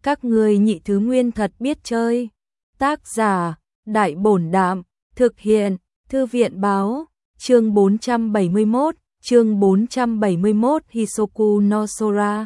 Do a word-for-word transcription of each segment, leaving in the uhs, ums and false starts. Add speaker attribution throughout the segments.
Speaker 1: Các ngươi nhị thứ nguyên thật biết chơi. Tác giả, Đại Bổn Đạm, thực hiện, Thư viện Báo, chương bốn trăm bảy mươi mốt, chương bốn trăm bảy mươi mốt Hisoku no Sora.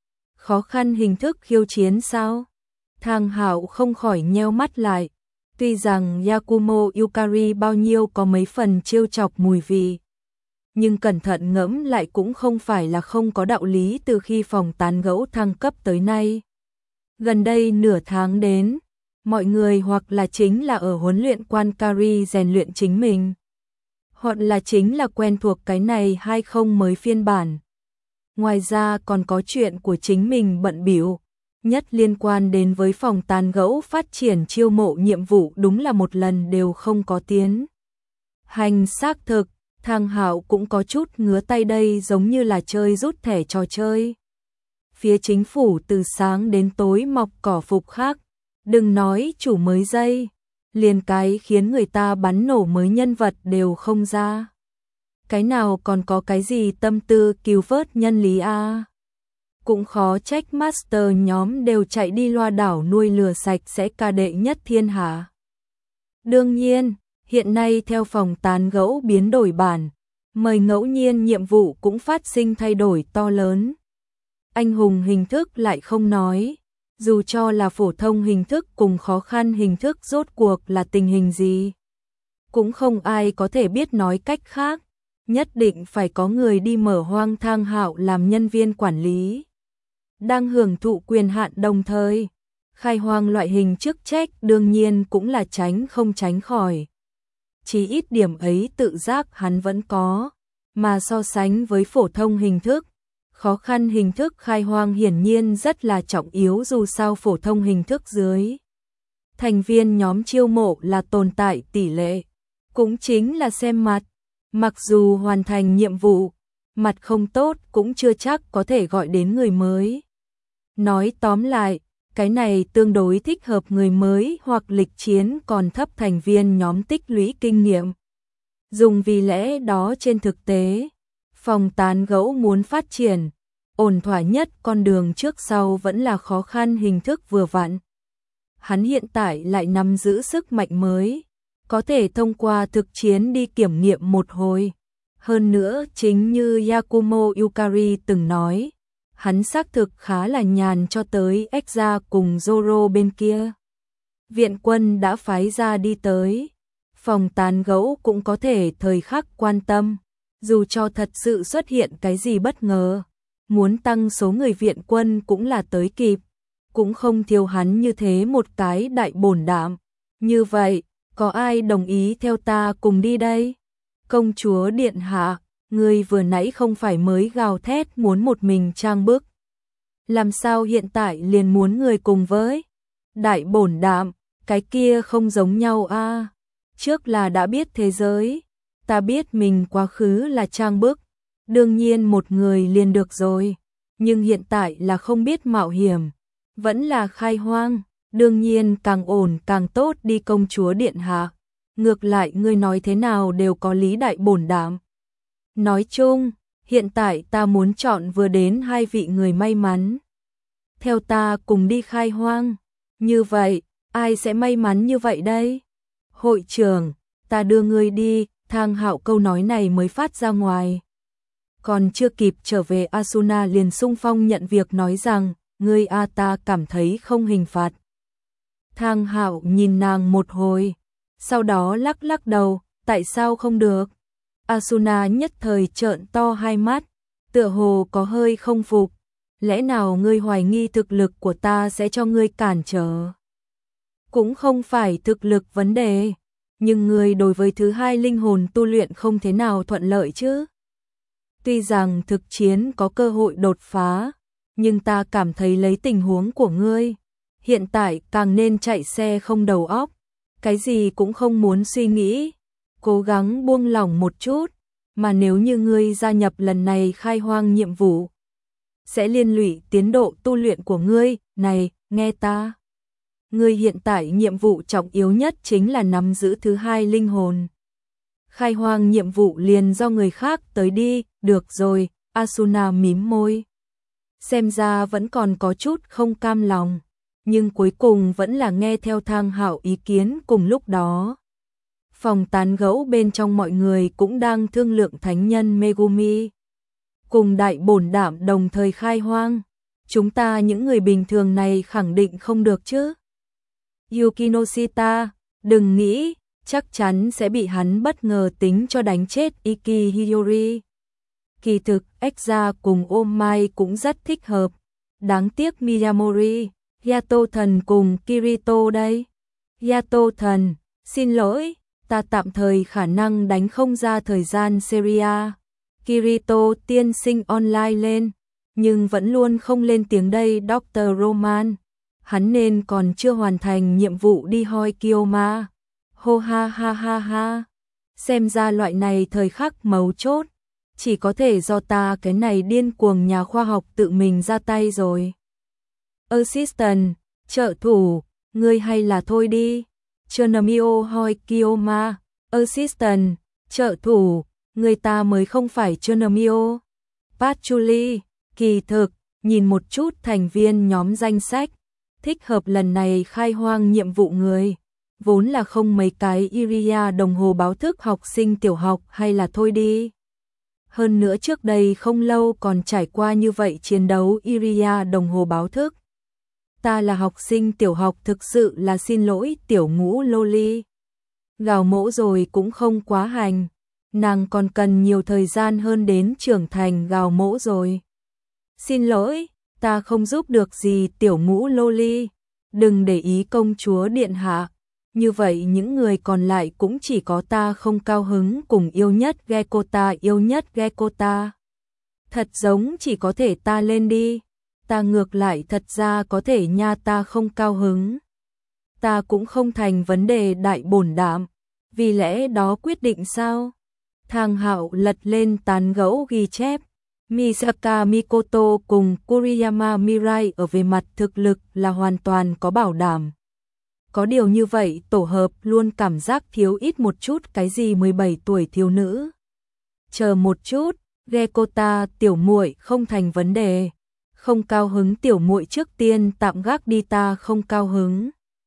Speaker 1: Khó khăn hình thức khiêu chiến sao? Thang Hạo không khỏi nheo mắt lại. Tuy rằng Yakumo Yukari bao nhiêu có mấy phần trêu chọc mùi vị, nhưng cẩn thận ngẫm lại cũng không phải là không có đạo lý. Từ khi phòng tán gẫu thăng cấp tới nay, gần đây nửa tháng đến, mọi người hoặc là chính là ở huấn luyện quan Kari rèn luyện chính mình, hoặc là chính là quen thuộc cái này hay không mới phiên bản. Ngoài ra còn có chuyện của chính mình bận bịu, nhất liên quan đến với phòng tán gẫu phát triển chiêu mộ nhiệm vụ đúng là một lần đều không có tiến hành xác thực. Thang Hạo cũng có chút ngứa tay, đây giống như là chơi rút thẻ trò chơi. Phía chính phủ từ sáng đến tối mọc cỏ phục khác, đừng nói chủ mới dây, liền cái khiến người ta bắn nổ mới nhân vật đều không ra. Cái nào còn có cái gì tâm tư cứu vớt nhân lý a? À? Cũng khó trách master nhóm đều chạy đi loa đảo nuôi lừa sạch sẽ ca đệ nhất thiên hạ. Đương nhiên, hiện nay theo phòng tán gẫu biến đổi bản, mời ngẫu nhiên nhiệm vụ cũng phát sinh thay đổi to lớn. Anh hùng hình thức lại không nói, dù cho là phổ thông hình thức cùng khó khăn hình thức rốt cuộc là tình hình gì, cũng không ai có thể biết. Nói cách khác, nhất định phải có người đi mở hoang. Thang Hạo làm nhân viên quản lý, đang hưởng thụ quyền hạn đồng thời khai hoang loại hình chức trách, đương nhiên cũng là tránh không tránh khỏi. Chỉ ít điểm ấy tự giác hắn vẫn có, mà so sánh với phổ thông hình thức, khó khăn hình thức khai hoang hiển nhiên rất là trọng yếu. Dù sao phổ thông hình thức dưới thành viên nhóm chiêu mộ là tồn tại tỷ lệ, cũng chính là xem mặt. Mặc dù hoàn thành nhiệm vụ, mặt không tốt cũng chưa chắc có thể gọi đến người mới. Nói tóm lại, cái này tương đối thích hợp người mới hoặc lịch chiến còn thấp thành viên nhóm tích lũy kinh nghiệm. Dùng vì lẽ đó trên thực tế, phòng tán gẫu muốn phát triển, ổn thỏa nhất con đường trước sau vẫn là khó khăn hình thức vừa vặn. Hắn hiện tại lại nắm giữ sức mạnh mới, có thể thông qua thực chiến đi kiểm nghiệm một hồi. Hơn nữa, chính như Yakumo Yukari từng nói, hắn xác thực khá là nhàn cho tới Exa cùng Zoro bên kia. Viện quân đã phái ra đi tới, phòng tán gẫu cũng có thể thời khắc quan tâm, dù cho thật sự xuất hiện cái gì bất ngờ, muốn tăng số người viện quân cũng là tới kịp, cũng không thiếu hắn như thế một cái đại bổn đạm. Như vậy, có ai đồng ý theo ta cùng đi đây? Công chúa điện hạ, người vừa nãy không phải mới gào thét muốn một mình trang bức, làm sao hiện tại liền muốn người cùng với? Đại bổn đạm, cái kia không giống nhau a. À? Trước là đã biết thế giới, ta biết mình quá khứ là trang bức, đương nhiên một người liền được rồi, nhưng hiện tại là không biết mạo hiểm, vẫn là khai hoang, đương nhiên càng ổn càng tốt đi công chúa điện hạ. Ngược lại ngươi nói thế nào đều có lý. Đại bổn đạm, nói chung, hiện tại ta muốn chọn vừa đến hai vị người may mắn, theo ta cùng đi khai hoang. Như vậy, ai sẽ may mắn như vậy đây? Hội trưởng, ta đưa ngươi đi. Thang Hạo câu nói này mới phát ra ngoài, còn chưa kịp trở về Asuna liền xung phong nhận việc, nói rằng, ngươi a ta cảm thấy không hình phạt. Thang Hạo nhìn nàng một hồi, sau đó lắc lắc đầu, tại sao không được? Asuna nhất thời trợn to hai mắt, tựa hồ có hơi không phục, lẽ nào ngươi hoài nghi thực lực của ta sẽ cho ngươi cản trở? Cũng không phải thực lực vấn đề, nhưng ngươi đối với thứ hai linh hồn tu luyện không thế nào thuận lợi chứ? Tuy rằng thực chiến có cơ hội đột phá, nhưng ta cảm thấy lấy tình huống của ngươi, hiện tại càng nên chạy xe không đầu óc, cái gì cũng không muốn suy nghĩ, cố gắng buông lỏng một chút, mà nếu như ngươi gia nhập lần này khai hoang nhiệm vụ, sẽ liên lụy tiến độ tu luyện của ngươi. Này, nghe ta, ngươi hiện tại nhiệm vụ trọng yếu nhất chính là nắm giữ thứ hai linh hồn. Khai hoang nhiệm vụ liền do người khác tới đi. Được rồi, Asuna mím môi, xem ra vẫn còn có chút không cam lòng. nhưng cuối cùng vẫn là nghe theo Thang Hạo ý kiến. Cùng lúc đó, phòng tán gẫu bên trong mọi người cũng đang thương lượng thánh nhân Megumi cùng đại bổn đạm đồng thời khai hoang. Chúng ta những người bình thường này khẳng định không được chứ. Yukinoshita, đừng nghĩ, chắc chắn sẽ bị hắn bất ngờ tính cho đánh chết Iki Hiyori. Kỳ thực, Ekza cùng Oh Mai cũng rất thích hợp. Đáng tiếc Miyamori, Yato thần cùng Kirito đây. Yato thần, xin lỗi, ta tạm thời khả năng đánh không ra thời gian Seria. Kirito tiên sinh online lên, nhưng vẫn luôn không lên tiếng đây. doctor Roman, hắn nên còn chưa hoàn thành nhiệm vụ đi hoi Kyoma. Hô ha ha ha ha, xem ra loại này thời khắc mấu chốt, chỉ có thể do ta cái này điên cuồng nhà khoa học tự mình ra tay rồi. Assistant, trợ thủ, ngươi hay là thôi đi. Chernomio hoi Kyoma, Assistant, trợ thủ, người ta mới không phải Chernomio. Patchouli, kỳ thực, nhìn một chút thành viên nhóm danh sách, thích hợp lần này khai hoang nhiệm vụ người, vốn là không mấy cái. Iria đồng hồ báo thức học sinh tiểu học hay là thôi đi. Hơn nữa trước đây không lâu còn trải qua như vậy chiến đấu. Iria đồng hồ báo thức, ta là học sinh tiểu học, thực sự là xin lỗi tiểu ngũ loli. Gào mỗ rồi cũng không quá hành, nàng còn cần nhiều thời gian hơn đến trưởng thành gào mỗ rồi. Xin lỗi, ta không giúp được gì tiểu ngũ loli, đừng để ý công chúa điện hạ. Như vậy những người còn lại cũng chỉ có ta không cao hứng cùng yêu nhất Gekota, yêu nhất Gekota. Thật giống chỉ có thể ta lên đi. Ta ngược lại thật ra có thể nha, ta không cao hứng. Ta cũng không thành vấn đề đại bổn đạm. Vì lẽ đó quyết định sao? Thang Hạo lật lên tán gẫu ghi chép. Misaka Mikoto cùng Kuriyama Mirai ở về mặt thực lực là hoàn toàn có bảo đảm. Có điều như vậy tổ hợp luôn cảm giác thiếu ít một chút cái gì. Mười bảy tuổi thiếu nữ. Chờ một chút, Gekota tiểu muội không thành vấn đề. Không cao hứng tiểu muội trước tiên tạm gác đi, ta không cao hứng.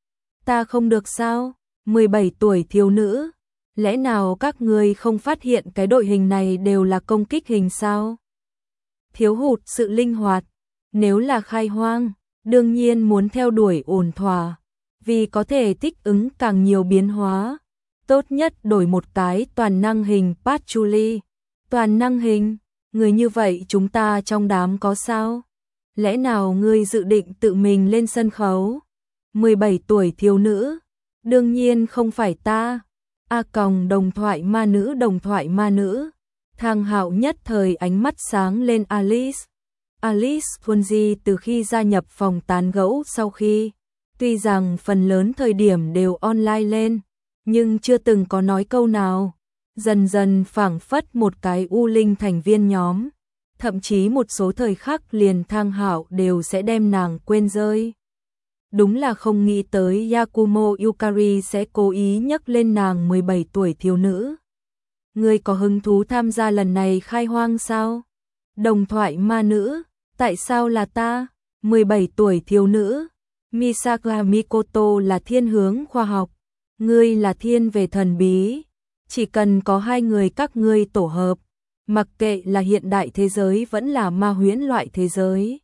Speaker 1: Ta không được sao? mười bảy tuổi thiếu nữ, lẽ nào các ngươi không phát hiện cái đội hình này đều là công kích hình sao? Thiếu hụt sự linh hoạt, nếu là khai hoang, đương nhiên muốn theo đuổi ổn thỏa, vì có thể thích ứng càng nhiều biến hóa. Tốt nhất đổi một cái toàn năng hình. Patchouli, toàn năng hình, người như vậy chúng ta trong đám có sao? Lẽ nào ngươi dự định tự mình lên sân khấu? mười bảy tuổi thiếu nữ, đương nhiên không phải ta. A còng đồng thoại ma nữ, đồng thoại ma nữ. Thang Hạo nhất thời ánh mắt sáng lên. Alice, Alice Funzi từ khi gia nhập phòng tán gẫu sau khi, tuy rằng phần lớn thời điểm đều online lên, nhưng chưa từng có nói câu nào. Dần dần phảng phất một cái u linh thành viên nhóm. Thậm chí một số thời khắc liền Thang Hạo đều sẽ đem nàng quên rơi. Đúng là không nghĩ tới Yakumo Yukari sẽ cố ý nhắc lên nàng. Mười bảy tuổi thiếu nữ, ngươi có hứng thú tham gia lần này khai hoang sao? Đồng thoại ma nữ, tại sao là ta? mười bảy tuổi thiếu nữ, Misaka Mikoto là thiên hướng khoa học, ngươi là thiên về thần bí. Chỉ cần có hai người các ngươi tổ hợp, mặc kệ là hiện đại thế giới vẫn là ma huyễn loại thế giới,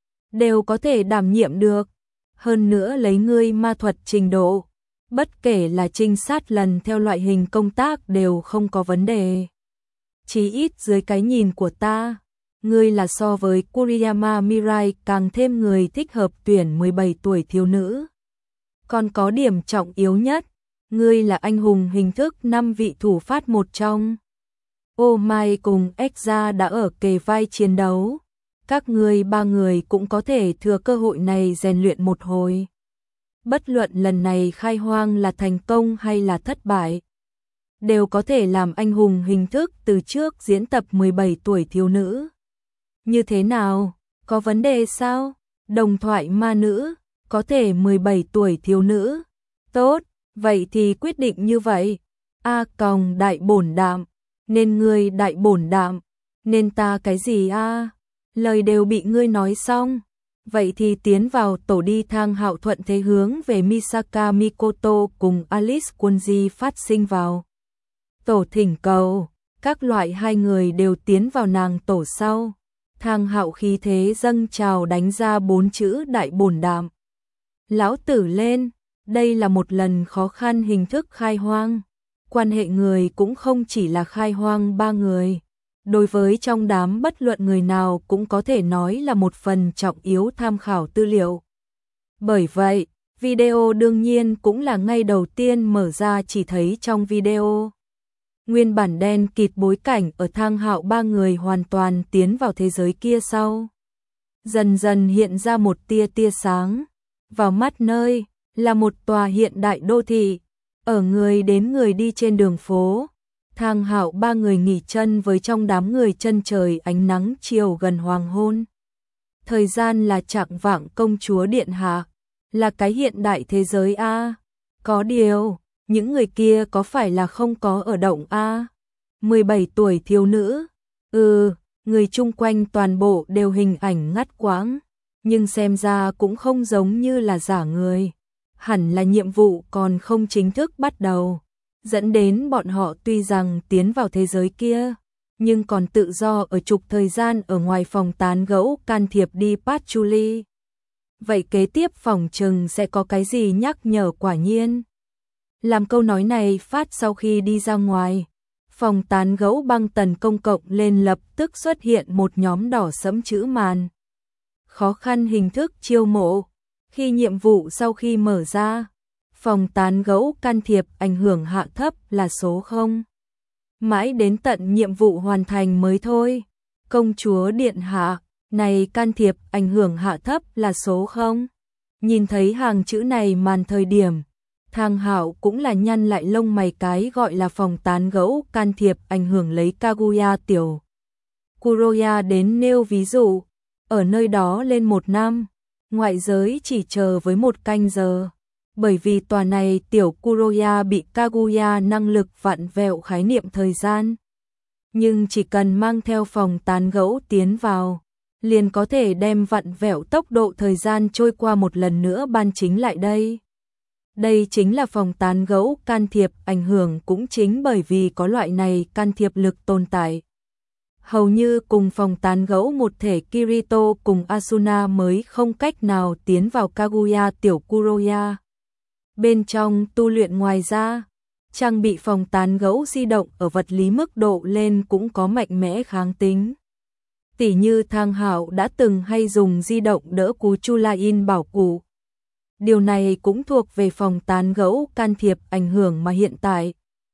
Speaker 1: đều có thể đảm nhiệm được. Hơn nữa lấy ngươi ma thuật trình độ, bất kể là trinh sát lần theo loại hình công tác đều không có vấn đề. Chí ít dưới cái nhìn của ta, ngươi là so với Kuriyama Mirai càng thêm người thích hợp tuyển. Mười bảy tuổi thiếu nữ. Còn có điểm trọng yếu nhất, ngươi là anh hùng hình thức năm vị thủ phát một trong. Oh Mai cùng Ekza đã ở kề vai chiến đấu. Các ngươi ba người cũng có thể thừa cơ hội này rèn luyện một hồi. Bất luận lần này khai hoang là thành công hay là thất bại, đều có thể làm anh hùng hình thức từ trước diễn tập. Mười bảy tuổi thiếu nữ, như thế nào? Có vấn đề sao? Đồng thoại ma nữ, có thể. Mười bảy tuổi thiếu nữ, tốt, vậy thì quyết định như vậy. A còng đại bổn đạm, nên ngươi đại bổn đạm, nên ta cái gì a? Lời đều bị ngươi nói xong. Vậy thì tiến vào tổ đi. Thang Hạo thuận thế hướng về Misaka Mikoto cùng Alice Kunji phát sinh vào. Tổ thỉnh cầu, các loại hai người đều tiến vào nàng tổ sau. Thang Hạo khí thế dâng trào đánh ra bốn chữ đại bổn đạm. Lão tử lên, đây là một lần khó khăn hình thức khai hoang. Quan hệ người cũng không chỉ là khai hoang ba người. Đối với trong đám bất luận người nào cũng có thể nói là một phần trọng yếu tham khảo tư liệu. Bởi vậy, video đương nhiên cũng là ngay đầu tiên mở ra chỉ thấy trong video. Nguyên bản đen kịt bối cảnh ở Thang Hạo ba người hoàn toàn tiến vào thế giới kia sau. Dần dần hiện ra một tia tia sáng. Vào mắt nơi là một tòa hiện đại đô thị. Ở người đến người đi trên đường phố. Thang Hạo ba người nghỉ chân với trong đám người chân trời ánh nắng chiều gần hoàng hôn. Thời gian là chạng vạng công chúa điện hạ. Là cái hiện đại thế giới A. Có điều, những người kia có phải là không có ở động A? mười bảy tuổi thiếu nữ. Ừ, người chung quanh toàn bộ đều hình ảnh ngắt quãng. Nhưng xem ra cũng không giống như là giả người. Hẳn là nhiệm vụ còn không chính thức bắt đầu. Dẫn đến bọn họ tuy rằng tiến vào thế giới kia, nhưng còn tự do ở trục thời gian ở ngoài phòng tán gẫu can thiệp đi patchouli. Vậy kế tiếp phòng trừng sẽ có cái gì nhắc nhở quả nhiên. Làm câu nói này phát sau khi đi ra ngoài, phòng tán gẫu băng tần công cộng lên lập tức xuất hiện một nhóm đỏ sẫm chữ màn. Khó khăn hình thức chiêu mộ. Khi nhiệm vụ sau khi mở ra, phòng tán gẫu can thiệp ảnh hưởng hạ thấp là số không. Mãi đến tận nhiệm vụ hoàn thành mới thôi. Công chúa điện hạ, này can thiệp ảnh hưởng hạ thấp là số không. Nhìn thấy hàng chữ này màn thời điểm, Thang Hạo cũng là nhăn lại lông mày, cái gọi là phòng tán gẫu can thiệp ảnh hưởng lấy Kaguya tiểu Kuroya đến nêu ví dụ, ở nơi đó lên một năm, ngoại giới chỉ chờ với một canh giờ. Bởi vì tòa này tiểu Kuroya bị Kaguya năng lực vặn vẹo khái niệm thời gian. Nhưng chỉ cần mang theo phòng tán gẫu tiến vào, liền có thể đem vặn vẹo tốc độ thời gian trôi qua một lần nữa ban chính lại đây. Đây chính là phòng tán gẫu can thiệp ảnh hưởng, cũng chính bởi vì có loại này can thiệp lực tồn tại. Hầu như cùng phòng tán gẫu một thể Kirito cùng Asuna mới không cách nào tiến vào Kaguya tiểu Kuroya. Bên trong tu luyện ngoài ra, trang bị phòng tán gẫu di động ở vật lý mức độ lên cũng có mạnh mẽ kháng tính. Tỉ như Thang Hạo đã từng hay dùng di động đỡ cú Chulain bảo cụ. Điều này cũng thuộc về phòng tán gẫu can thiệp ảnh hưởng mà hiện tại.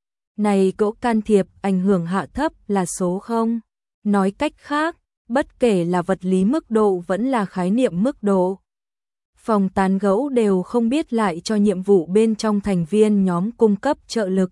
Speaker 1: Này cỗ can thiệp ảnh hưởng hạ thấp là số không. Nói cách khác, bất kể là vật lý mức độ vẫn là khái niệm mức độ. Phòng tán gẫu đều không biết lại cho nhiệm vụ bên trong thành viên nhóm cung cấp trợ lực.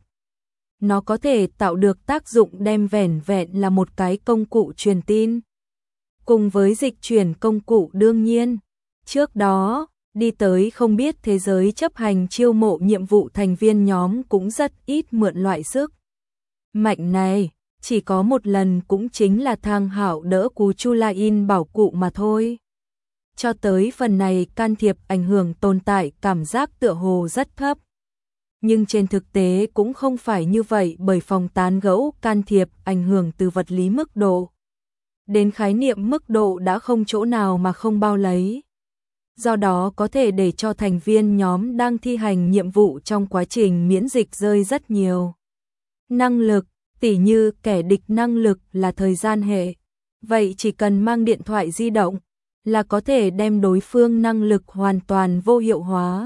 Speaker 1: Nó có thể tạo được tác dụng đem vẻn vẹn là một cái công cụ truyền tin. Cùng với dịch chuyển công cụ đương nhiên. Trước đó, đi tới không biết thế giới chấp hành chiêu mộ nhiệm vụ thành viên nhóm cũng rất ít mượn loại sức mạnh này. Chỉ có một lần cũng chính là Thang Hạo đỡ cú Chulain bảo cụ mà thôi. Cho tới phần này can thiệp ảnh hưởng tồn tại cảm giác tựa hồ rất thấp. Nhưng trên thực tế cũng không phải như vậy, bởi phòng tán gẫu can thiệp ảnh hưởng từ vật lý mức độ đến khái niệm mức độ đã không chỗ nào mà không bao lấy. Do đó có thể để cho thành viên nhóm đang thi hành nhiệm vụ trong quá trình miễn dịch rơi rất nhiều năng lực. Tỉ như kẻ địch năng lực là thời gian hệ, vậy chỉ cần mang điện thoại di động là có thể đem đối phương năng lực hoàn toàn vô hiệu hóa.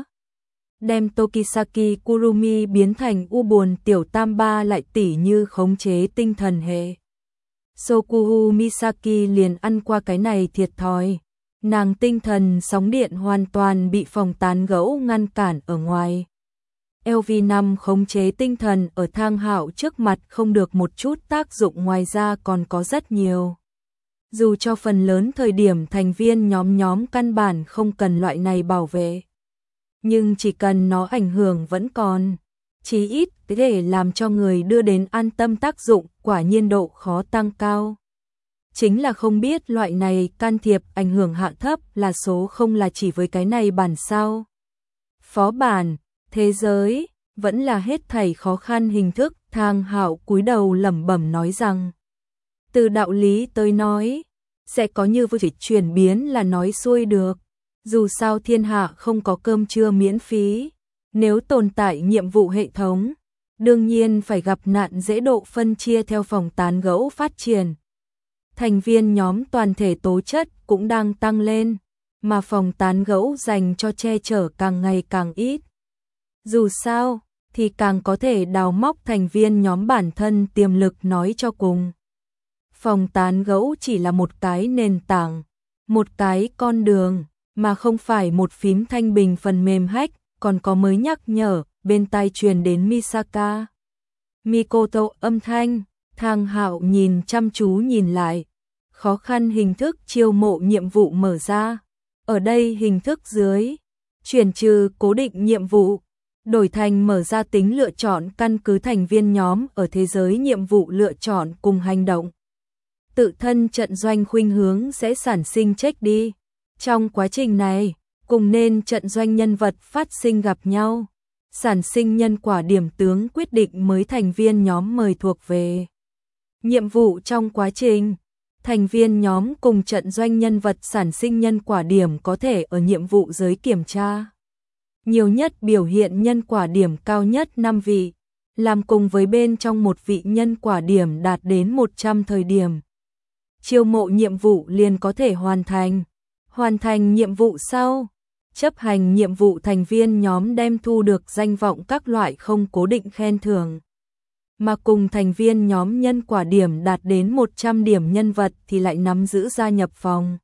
Speaker 1: Đem Tokisaki Kurumi biến thành u buồn tiểu tam ba lại tỉ như khống chế tinh thần hệ. Sokuhu Misaki liền ăn qua cái này thiệt thòi. Nàng tinh thần sóng điện hoàn toàn bị phòng tán gẫu ngăn cản ở ngoài. L V năm khống chế tinh thần ở Thang Hạo trước mặt không được một chút tác dụng, ngoài ra còn có rất nhiều. Dù cho phần lớn thời điểm thành viên nhóm nhóm căn bản không cần loại này bảo vệ. Nhưng chỉ cần nó ảnh hưởng vẫn còn. Chí ít để làm cho người đưa đến an tâm tác dụng, quả nhiên độ khó tăng cao. chính là không biết loại này can thiệp ảnh hưởng hạ thấp là số không là chỉ với cái này bản sao. Phó bản, thế giới, vẫn là hết thảy khó khăn hình thức, Thang Hạo cúi đầu lẩm bẩm nói rằng. Từ đạo lý tới nói, sẽ có như vừa chỉ chuyển biến là nói xuôi được. Dù sao thiên hạ không có cơm trưa miễn phí, nếu tồn tại nhiệm vụ hệ thống, đương nhiên phải gặp nạn dễ độ phân chia theo phòng tán gẫu phát triển. Thành viên nhóm toàn thể tố chất cũng đang tăng lên, mà phòng tán gẫu dành cho che chở càng ngày càng ít. Dù sao, thì càng có thể đào móc thành viên nhóm bản thân tiềm lực nói cho cùng. Phòng tán gẫu chỉ là một cái nền tảng, một cái con đường, mà không phải một phím thanh bình phần mềm hack, còn có mới nhắc nhở, bên tai truyền đến Misaka. Mikoto âm thanh, Thang Hạo nhìn chăm chú nhìn lại. Khó khăn hình thức chiêu mộ nhiệm vụ mở ra. Ở đây hình thức dưới, chuyển trừ cố định nhiệm vụ, đổi thành mở ra tính lựa chọn căn cứ thành viên nhóm ở thế giới nhiệm vụ lựa chọn cùng hành động. Tự thân trận doanh khuynh hướng sẽ sản sinh check đi. Trong quá trình này, cùng nên trận doanh nhân vật phát sinh gặp nhau, sản sinh nhân quả điểm tướng quyết định mới thành viên nhóm mời thuộc về. Nhiệm vụ trong quá trình, thành viên nhóm cùng trận doanh nhân vật sản sinh nhân quả điểm có thể ở nhiệm vụ giới kiểm tra. Nhiều nhất biểu hiện nhân quả điểm cao nhất năm vị, làm cùng với bên trong một vị nhân quả điểm đạt đến một trăm thời điểm. Chiêu mộ nhiệm vụ liền có thể hoàn thành. Hoàn thành nhiệm vụ sau, chấp hành nhiệm vụ thành viên nhóm đem thu được danh vọng các loại không cố định khen thưởng. Mà cùng thành viên nhóm nhân quả điểm đạt đến một trăm điểm nhân vật thì lại nắm giữ gia nhập phòng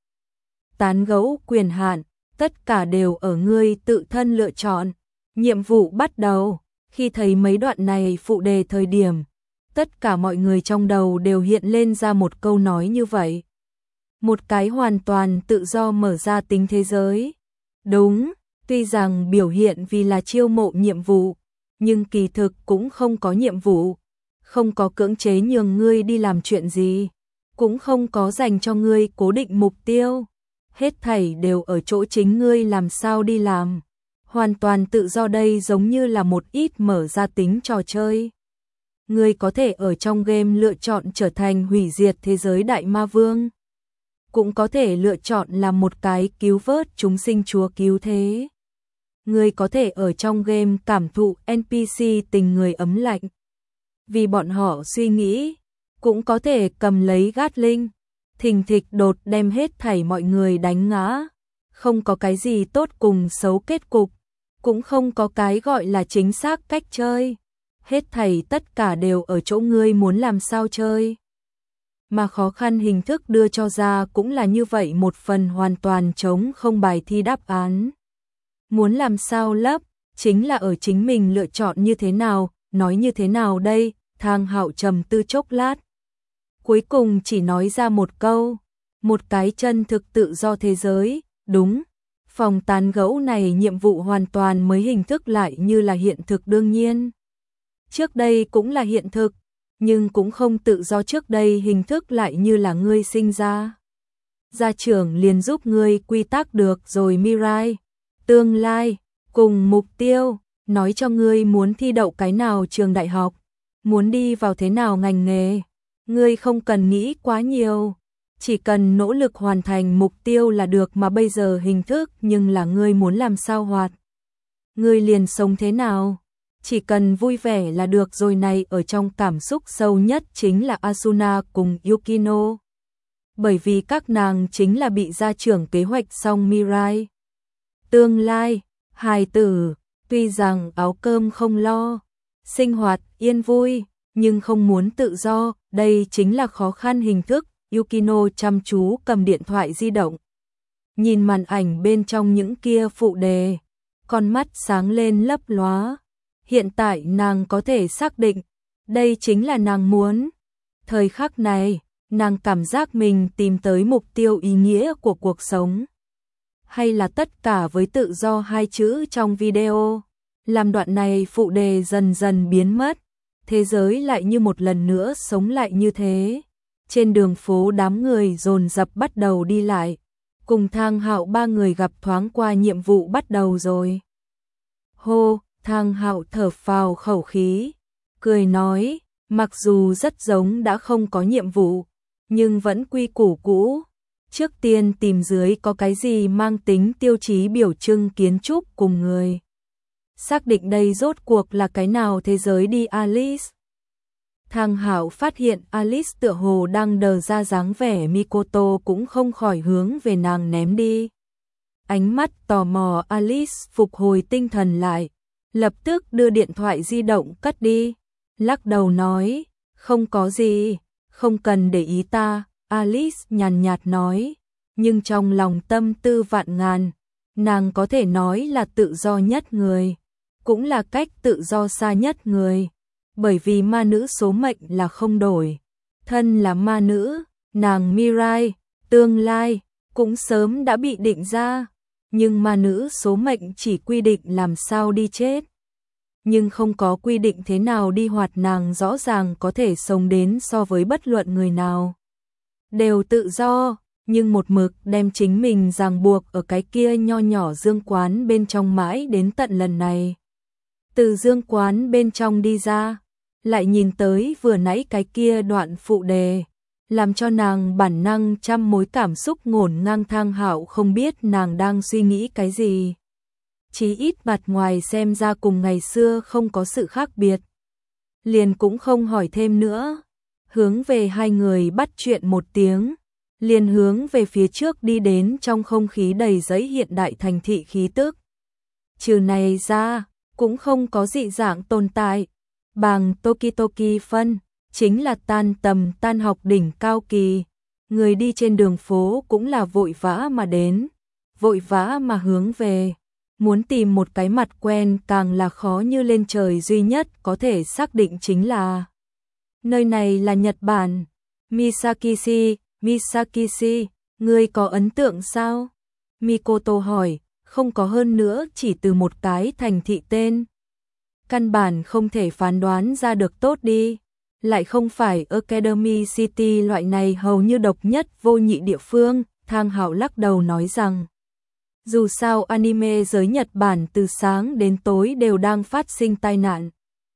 Speaker 1: tán gẫu quyền hạn, tất cả đều ở ngươi tự thân lựa chọn. Nhiệm vụ bắt đầu, khi thấy mấy đoạn này phụ đề thời điểm, tất cả mọi người trong đầu đều hiện lên ra một câu nói như vậy. Một cái hoàn toàn tự do mở ra tính thế giới. Đúng, tuy rằng biểu hiện vì là chiêu mộ nhiệm vụ, nhưng kỳ thực cũng không có nhiệm vụ, không có cưỡng chế nhường ngươi đi làm chuyện gì, cũng không có dành cho ngươi cố định mục tiêu. Hết thảy đều ở chỗ chính ngươi làm sao đi làm. Hoàn toàn tự do đây giống như là một ít mở ra tính trò chơi. Ngươi có thể ở trong game lựa chọn trở thành hủy diệt thế giới đại ma vương. Cũng có thể lựa chọn làm một cái cứu vớt chúng sinh chúa cứu thế. Ngươi có thể ở trong game cảm thụ en pê xê tình người ấm lạnh, vì bọn họ suy nghĩ. Cũng có thể cầm lấy Gatling, thình thịch đột đem hết thảy mọi người đánh ngã. Không có cái gì tốt cùng xấu kết cục, cũng không có cái gọi là chính xác cách chơi. Hết thảy tất cả đều ở chỗ ngươi muốn làm sao chơi. Mà khó khăn hình thức đưa cho ra cũng là như vậy, một phần hoàn toàn chống không bài thi đáp án. Muốn làm sao lấp, chính là ở chính mình lựa chọn như thế nào, nói như thế nào đây. Thang Hạo trầm tư chốc lát, cuối cùng chỉ nói ra một câu, một cái chân thực tự do thế giới. Đúng, phòng tán gẫu này nhiệm vụ hoàn toàn mới hình thức lại như là hiện thực đương nhiên. Trước đây cũng là hiện thực, nhưng cũng không tự do trước đây hình thức lại như là ngươi sinh ra. Gia trưởng liền giúp ngươi quy tắc được rồi Mirai, tương lai, cùng mục tiêu, nói cho ngươi muốn thi đậu cái nào trường đại học, muốn đi vào thế nào ngành nghề. Ngươi không cần nghĩ quá nhiều, chỉ cần nỗ lực hoàn thành mục tiêu là được, mà bây giờ hình thức nhưng là ngươi muốn làm sao hoạt. Ngươi liền sống thế nào, chỉ cần vui vẻ là được rồi. Này ở trong cảm xúc sâu nhất chính là Asuna cùng Yukino. Bởi vì các nàng chính là bị gia trưởng kế hoạch xong Mirai. Tương lai, hài tử, tuy rằng áo cơm không lo, sinh hoạt yên vui, nhưng không muốn tự do, đây chính là khó khăn hình thức. Yukino chăm chú cầm điện thoại di động, nhìn màn ảnh bên trong những kia phụ đề, con mắt sáng lên lấp lóa. Hiện tại nàng có thể xác định, đây chính là nàng muốn. Thời khắc này, nàng cảm giác mình tìm tới mục tiêu ý nghĩa của cuộc sống. Hay là tất cả với tự do hai chữ trong video, làm đoạn này phụ đề dần dần biến mất, thế giới lại như một lần nữa sống lại như thế. Trên đường phố đám người dồn dập bắt đầu đi lại, cùng Thang Hạo ba người gặp thoáng qua nhiệm vụ bắt đầu rồi. Hô, Thang Hạo thở phào khẩu khí, cười nói, mặc dù rất giống đã không có nhiệm vụ, nhưng vẫn quy củ cũ. Trước tiên tìm dưới có cái gì mang tính tiêu chí biểu trưng kiến trúc cùng người. Xác định đây rốt cuộc là cái nào thế giới đi Alice. Thang Hạo phát hiện Alice tựa hồ đang đờ ra dáng vẻ Mikoto cũng không khỏi hướng về nàng ném đi. Ánh mắt tò mò Alice phục hồi tinh thần lại, lập tức đưa điện thoại di động cất đi, lắc đầu nói, không có gì, không cần để ý ta, Alice nhàn nhạt nói, nhưng trong lòng tâm tư vạn ngàn, nàng có thể nói là tự do nhất người, cũng là cách tự do xa nhất người, bởi vì ma nữ số mệnh là không đổi, thân là ma nữ, nàng Mirai, tương lai, cũng sớm đã bị định ra, nhưng ma nữ số mệnh chỉ quy định làm sao đi chết. Nhưng không có quy định thế nào đi hoạt, nàng rõ ràng có thể sống đến so với bất luận người nào. Đều tự do, nhưng một mực đem chính mình ràng buộc ở cái kia nho nhỏ dương quán bên trong mãi đến tận lần này. Từ dương quán bên trong đi ra, lại nhìn tới vừa nãy cái kia đoạn phụ đề, làm cho nàng bản năng trăm mối cảm xúc ngổn ngang. Thang Hạo không biết nàng đang suy nghĩ cái gì. Chí ít mặt ngoài xem ra cùng ngày xưa không có sự khác biệt. Liền cũng không hỏi thêm nữa. Hướng về hai người bắt chuyện một tiếng. Liền hướng về phía trước đi đến trong không khí đầy giấy hiện đại thành thị khí tức. Trừ này ra, cũng không có dị dạng tồn tại. Bàng Tokitoki phân, chính là tan tầm tan học đỉnh cao kỳ. Người đi trên đường phố cũng là vội vã mà đến, vội vã mà hướng về. Muốn tìm một cái mặt quen càng là khó như lên trời, duy nhất có thể xác định chính là nơi này là Nhật Bản. Misakishi, Misakishi, ngươi có ấn tượng sao? Mikoto hỏi, không có, hơn nữa chỉ từ một cái thành thị tên. Căn bản không thể phán đoán ra được tốt đi. Lại không phải Academy City loại này hầu như độc nhất vô nhị địa phương. Thang Hạo lắc đầu nói rằng, dù sao anime giới Nhật Bản từ sáng đến tối đều đang phát sinh tai nạn.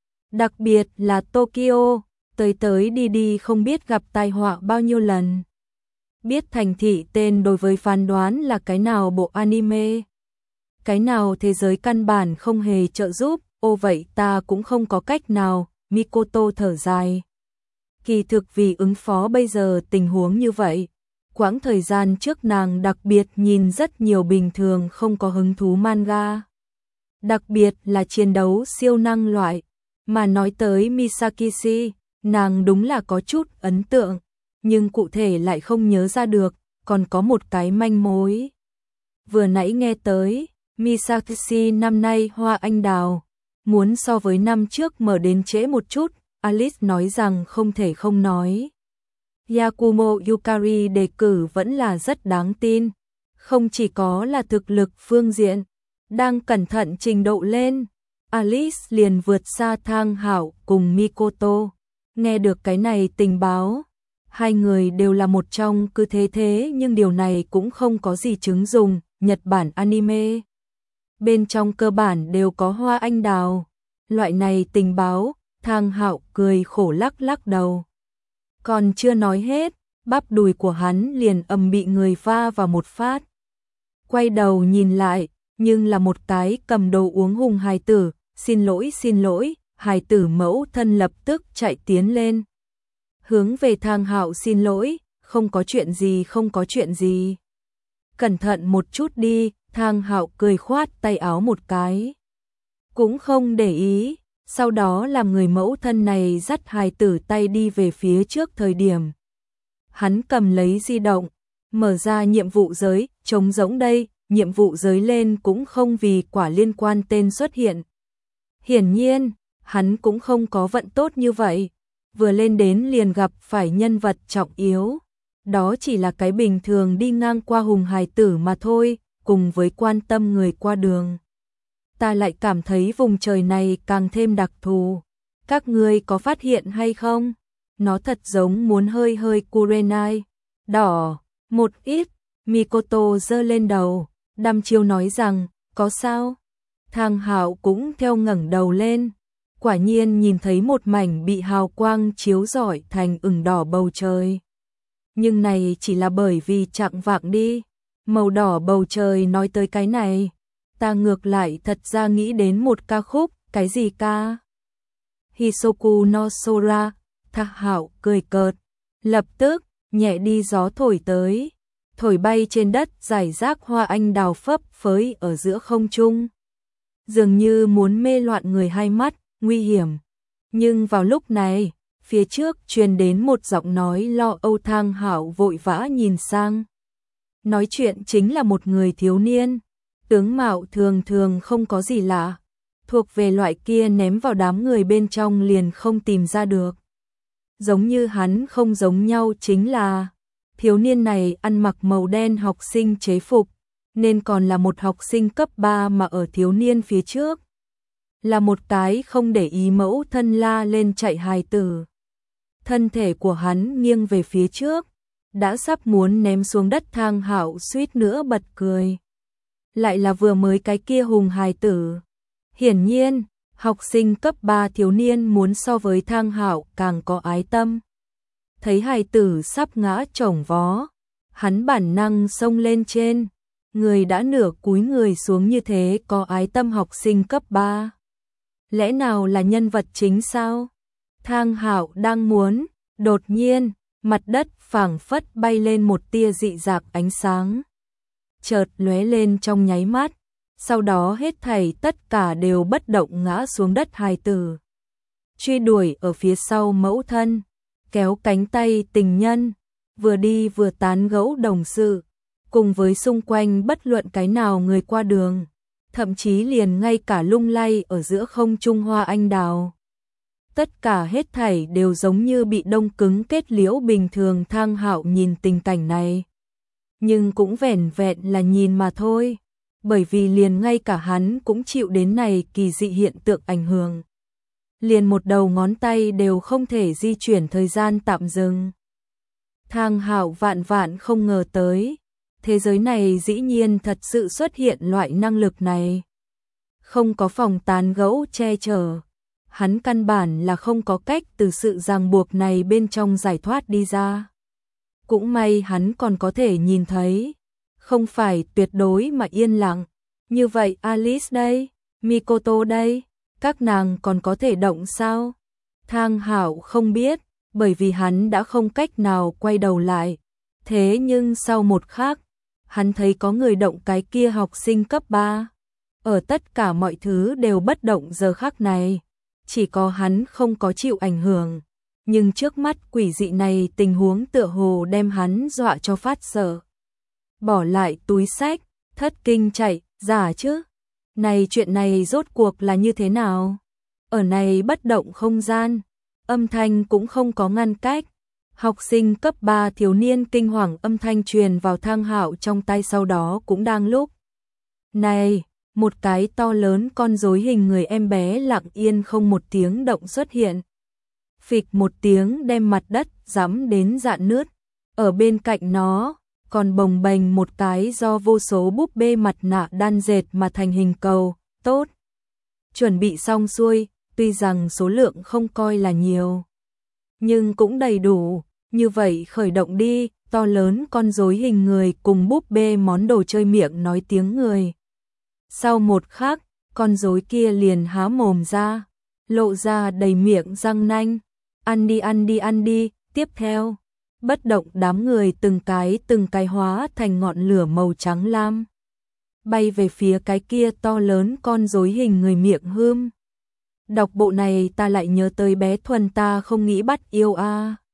Speaker 1: Đặc biệt là Tokyo, tới tới đi đi không biết gặp tai họa bao nhiêu lần. Biết thành thị tên đối với phán đoán là cái nào bộ anime, cái nào thế giới căn bản không hề trợ giúp. Ô vậy ta cũng không có cách nào. Mikoto thở dài. Kỳ thực vì ứng phó bây giờ tình huống như vậy, quãng thời gian trước nàng đặc biệt nhìn rất nhiều bình thường không có hứng thú manga. Đặc biệt là chiến đấu siêu năng loại. Mà nói tới Misakishi, nàng đúng là có chút ấn tượng, nhưng cụ thể lại không nhớ ra được, còn có một cái manh mối. Vừa nãy nghe tới, Misakishi năm nay hoa anh đào, muốn so với năm trước mở đến trễ một chút, Alice nói rằng không thể không nói. Yakumo Yukari đề cử vẫn là rất đáng tin, không chỉ có là thực lực phương diện, đang cẩn thận trình độ lên. Alice liền vượt xa Thang Hạo cùng Mikoto, nghe được cái này tình báo. Hai người đều là một trong cứ thế thế nhưng điều này cũng không có gì chứng dùng, Nhật Bản anime bên trong cơ bản đều có hoa anh đào. Loại này tình báo, Thang Hạo cười khổ lắc lắc đầu. Còn chưa nói hết, bắp đùi của hắn liền ầm bị người va vào một phát. Quay đầu nhìn lại, nhưng là một cái cầm đồ uống hùng hài tử, xin lỗi xin lỗi, hài tử mẫu thân lập tức chạy tiến lên. Hướng về Thang Hạo xin lỗi, không có chuyện gì không có chuyện gì. Cẩn thận một chút đi. Thang Hạo cười khoát tay áo một cái, cũng không để ý, sau đó làm người mẫu thân này dắt hài tử tay đi về phía trước. Thời điểm hắn cầm lấy di động, mở ra nhiệm vụ giới, trống rỗng đây, nhiệm vụ giới lên cũng không vì quả liên quan tên xuất hiện. Hiển nhiên, hắn cũng không có vận tốt như vậy, vừa lên đến liền gặp phải nhân vật trọng yếu, đó chỉ là cái bình thường đi ngang qua hùng hài tử mà thôi. Cùng với quan tâm người qua đường, ta lại cảm thấy vùng trời này càng thêm đặc thù. Các ngươi có phát hiện hay không? nó thật giống muốn hơi hơi Kurenai, đỏ, một ít, Mikoto giơ lên đầu, đăm chiêu nói rằng, có sao? Thang Hạo cũng theo ngẩng đầu lên, quả nhiên nhìn thấy một mảnh bị hào quang chiếu rọi thành ửng đỏ bầu trời. Nhưng này chỉ là bởi vì chạng vạng đi, màu đỏ bầu trời nói tới cái này, ta ngược lại thật ra nghĩ đến một ca khúc, cái gì ca? Hisoku no Sora, Thang Hạo cười cợt, lập tức, nhẹ đi gió thổi tới, thổi bay trên đất rải rác hoa anh đào phấp phới ở giữa không trung. Dường như muốn mê loạn người hai mắt, nguy hiểm. Nhưng vào lúc này, phía trước truyền đến một giọng nói lo âu. Thang Hạo vội vã nhìn sang. Nói chuyện chính là một người thiếu niên, tướng mạo thường thường không có gì lạ, thuộc về loại kia ném vào đám người bên trong liền không tìm ra được. Giống như hắn không giống nhau chính là, thiếu niên này ăn mặc màu đen học sinh chế phục, nên còn là một học sinh cấp ba mà ở thiếu niên phía trước. Là một cái không để ý mẫu thân la lên chạy hài tử. Thân thể của hắn nghiêng về phía trước, đã sắp muốn ném xuống đất. Thang Hạo suýt nữa bật cười. Lại là vừa mới cái kia hùng hài tử. Hiển nhiên, học sinh cấp ba thiếu niên muốn so với Thang Hạo càng có ái tâm. Thấy hài tử sắp ngã chồng vó, hắn bản năng xông lên trên, người đã nửa cúi người xuống như thế có ái tâm học sinh cấp ba. Lẽ nào là nhân vật chính sao? Thang Hạo đang muốn, đột nhiên, mặt đất phảng phất bay lên một tia dị dạng ánh sáng. Chợt lóe lên trong nháy mắt, sau đó hết thảy tất cả đều bất động ngã xuống đất. Hài tử truy đuổi ở phía sau mẫu thân, kéo cánh tay tình nhân, vừa đi vừa tán gẫu đồng sự, cùng với xung quanh bất luận cái nào người qua đường, thậm chí liền ngay cả lung lay ở giữa không trung hoa anh đào. Tất cả hết thảy đều giống như bị đông cứng kết liễu bình thường. Thang Hạo nhìn tình cảnh này, nhưng cũng vẻn vẹn là nhìn mà thôi, bởi vì liền ngay cả hắn cũng chịu đến này kỳ dị hiện tượng ảnh hưởng. Liền một đầu ngón tay đều không thể di chuyển, thời gian tạm dừng. Thang Hạo vạn vạn không ngờ tới, thế giới này dĩ nhiên thật sự xuất hiện loại năng lực này. Không có phòng tán gẫu che chở, hắn căn bản là không có cách từ sự ràng buộc này bên trong giải thoát đi ra. Cũng may hắn còn có thể nhìn thấy, không phải tuyệt đối mà yên lặng. Như vậy Alice đây, Mikoto đây, các nàng còn có thể động sao? Thang Hạo không biết, bởi vì hắn đã không cách nào quay đầu lại. Thế nhưng sau một khắc, hắn thấy có người động cái kia học sinh cấp ba. Ở tất cả mọi thứ đều bất động giờ khắc này, chỉ có hắn không có chịu ảnh hưởng. Nhưng trước mắt quỷ dị này, tình huống tựa hồ đem hắn dọa cho phát sợ. Bỏ lại túi sách, thất kinh chạy, giả chứ? Này chuyện này rốt cuộc là như thế nào? Ở này bất động không gian, âm thanh cũng không có ngăn cách. Học sinh cấp ba thiếu niên kinh hoàng âm thanh truyền vào Thang Hạo trong tai, sau đó cũng đang lúc này, một cái to lớn con rối hình người em bé lặng yên không một tiếng động xuất hiện. Phịch một tiếng đem mặt đất giẫm đến rạn nứt. Ở bên cạnh nó còn bồng bềnh một cái do vô số búp bê mặt nạ đan dệt mà thành hình cầu. Tốt, chuẩn bị xong xuôi, tuy rằng số lượng không coi là nhiều, nhưng cũng đầy đủ. Như vậy khởi động đi. To lớn con rối hình người cùng búp bê món đồ chơi miệng nói tiếng người. Sau một khắc, con rối kia liền há mồm ra, lộ ra đầy miệng răng nanh. Ăn đi ăn đi ăn đi. Tiếp theo, bất động đám người từng cái từng cái hóa thành ngọn lửa màu trắng lam, bay về phía cái kia to lớn con rối hình người miệng hươm. Đọc bộ này ta lại nhớ tới bé Thuần Ta Không Nghĩ Bắt Yêu a.